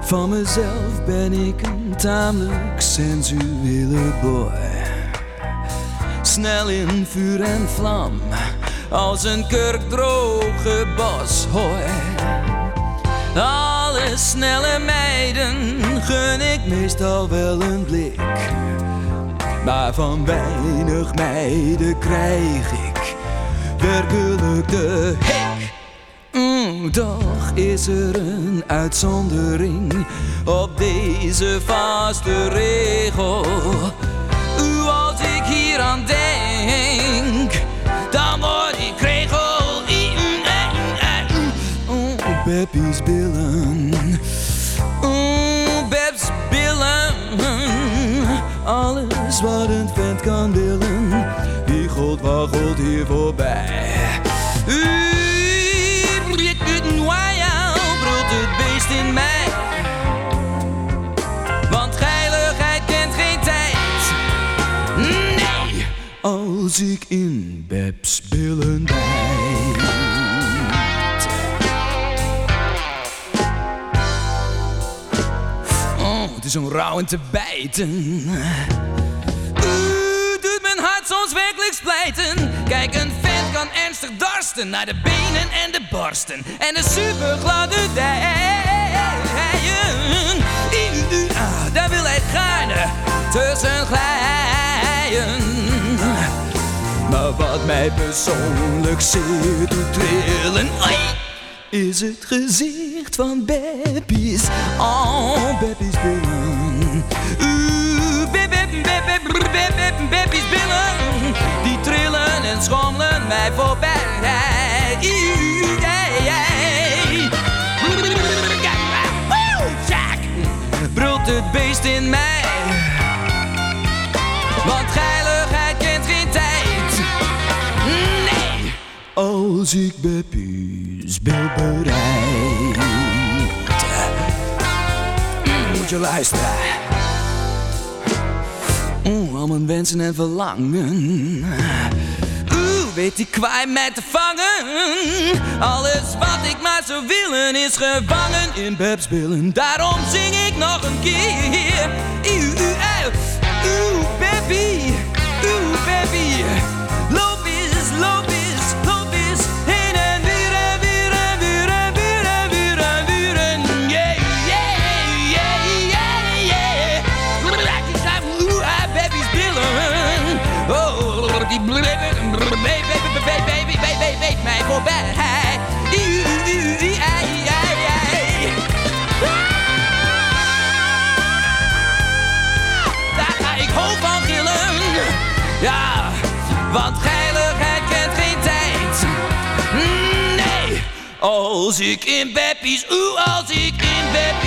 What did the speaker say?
Van mezelf ben ik een tamelijk sensuele boy. Snel in vuur en vlam, als een kurkdroge boshooi. Alle snelle meiden gun ik meestal wel een blik, maar van weinig meiden krijg ik werkelijk de hik. Toch is er een uitzondering op deze vaste regel. Als ik hier aan denk, dan word ik regel. Beppie's billen, Beb's billen. Alles wat een vent kan willen, die god waggelt hier voorbij. Brult het beest in mij, want geiligheid kent geen tijd. Nee, als ik in Beb's billen bijt. Het is om rauw en te bijten. Doet mijn hart soms werkelijk splijten. Kijk, een vent kan ernstig dorsten naar de benen en de borsten en de supergladde dijen. Daar wil hij gaarne tussen glijden. Maar wat mij persoonlijk zeer doet trillen, is het gezicht van Beppie's, Beppie's billen. Beppie's billen, die trillen en schommelen mij voorbij. Brult het beest in mij, want geiligheid kent geen tijd. Nee, als ik Beppie's bil bereid. Moet je luisteren. Al mijn wensen en verlangen, weet die kwaai mij te vangen. Alles wat ik maar zou willen is gevangen in Beb's billen. Daarom zing ik nog een keer. Beppie, Beppie. Loop eens, loop eens, loop eens. Heen en weer en weer en weer en weer en weer en weer en yeah, yeah, yeah, yeah, yeah. Beppie's billen. Oh, die weet mij voorbij. Daar ga ik hoog van gillen. Ja, want geiligheid kent geen tijd. Nee, als ik in Beppie's, als ik in Beppie's